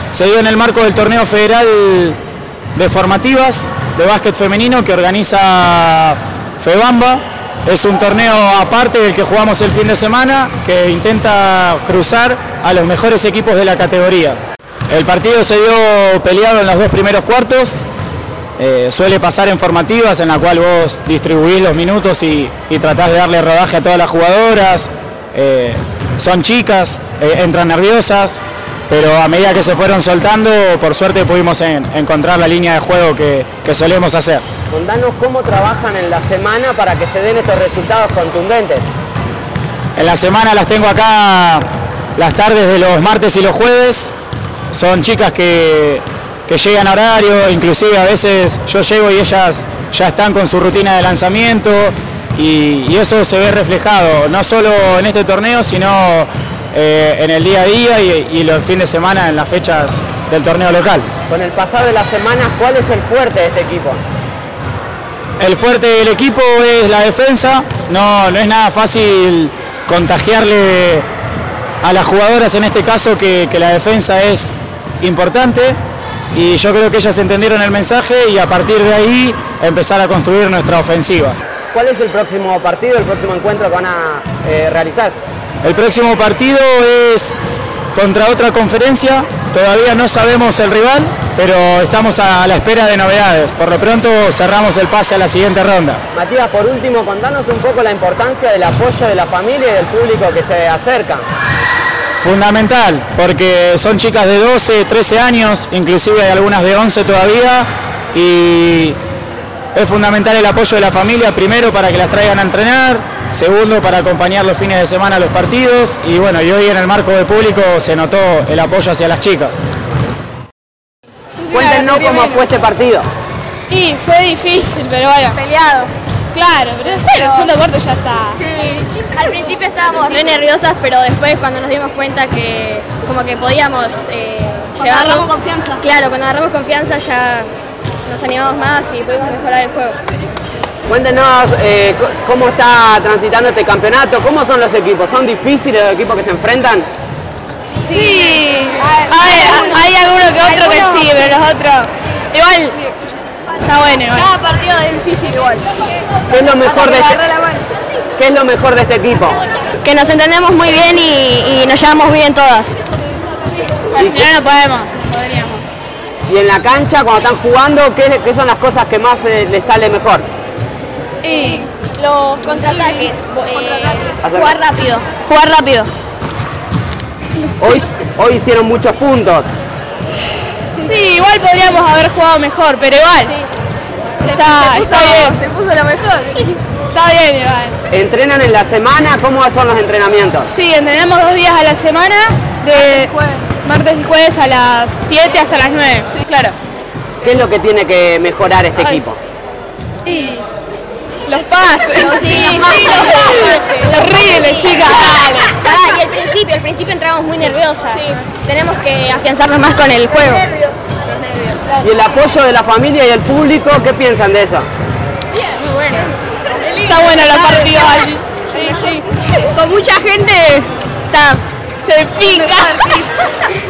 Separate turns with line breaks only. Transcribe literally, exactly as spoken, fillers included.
se dio en el marco del torneo federal de formativas de básquet femenino que organiza FEBAMBA. Es un torneo aparte del que jugamos el fin de semana, que intenta cruzar a los mejores equipos de la categoría. El partido se dio peleado en los dos primeros cuartos. Eh, suele pasar en formativas, en la cual vos distribuís los minutos y, y tratás de darle rodaje a todas las jugadoras. Eh, son chicas, eh, entran nerviosas, pero a medida que se fueron soltando, por suerte pudimos en, encontrar la línea de juego que, que solemos hacer.
Contanos cómo trabajan en la semana para que se den estos resultados contundentes.
En la semana las tengo acá las tardes de los martes y los jueves. Son chicas que, que llegan a horario, inclusive a veces yo llego y ellas ya están con su rutina de lanzamiento y, y eso se ve reflejado, no solo en este torneo, sino eh, en el día a día y, y los fines de semana en las fechas del torneo local.
Con el pasar de las semanas, ¿cuál es el fuerte de este equipo?
El fuerte del equipo es la defensa, no, no es nada fácil contagiarle a las jugadoras en este caso que, que la defensa es importante y yo creo que ellas entendieron el mensaje y a partir de ahí empezar a construir nuestra ofensiva.
¿Cuál es el próximo partido, el próximo encuentro que van a eh, realizar?
El próximo partido es contra otra conferencia, todavía no sabemos el rival, pero estamos a la espera de novedades. Por lo pronto cerramos el pase a la siguiente ronda.
Matías, por último, contanos un poco la importancia del apoyo de la familia y del público que se acerca.
Fundamental, porque son chicas de doce, trece años, inclusive hay algunas de once todavía, y es fundamental el apoyo de la familia, primero para que las traigan a entrenar, segundo para acompañar los fines de semana a los partidos, y bueno, y hoy en el marco de público se notó el apoyo hacia las chicas.
Cuéntenos cómo fue este partido.
Y fue difícil, pero bueno.
Peleado.
Claro, pero después el segundo cuarto ya está.
Sí. Al principio estábamos re nerviosas, pero después cuando nos dimos cuenta que como que podíamos eh, llevarlo.
Agarramos confianza.
Claro, cuando agarramos confianza ya nos animamos más y pudimos mejorar el juego.
Cuéntenos eh, cómo está transitando este campeonato, cómo son los equipos, ¿son difíciles los equipos que se enfrentan?
Sí, hay, hay alguno que otro que sí, pero los otros igual está bueno igual.
Cada partido es difícil igual.
¿Qué es lo mejor de este, ¿qué es lo mejor de este equipo?
Que nos entendemos muy bien y, y nos llevamos bien todas.
Pero si no, no podemos, podríamos.
Y en la cancha, cuando están jugando, ¿qué, qué son las cosas que más eh, les sale mejor?
Y los contraataques, eh, jugar rápido, jugar rápido.
Hoy, hoy hicieron muchos puntos.
Sí, igual podríamos haber jugado mejor, pero igual.
Sí.
Está,
se, puso,
está bien.
se puso lo mejor.
Sí, está bien igual.
¿Entrenan en la semana? ¿Cómo son los entrenamientos?
Sí, entrenamos dos días a la semana, de
jueves.
martes y jueves a las siete hasta las nueve. Sí, claro.
¿Qué es lo que tiene que mejorar este
Ay.
equipo?
Y los pases.
Sí, sí, los pases.
Horrible, chicas.
Pará, y el principio, al principio entramos muy nerviosas. Sí. Tenemos que afianzarnos más con el juego.
¿Y el apoyo de la familia y el público, qué piensan de eso?
Muy bueno.
Está buena la partida allí. Sí, sí.
Con mucha gente está.
Se pica.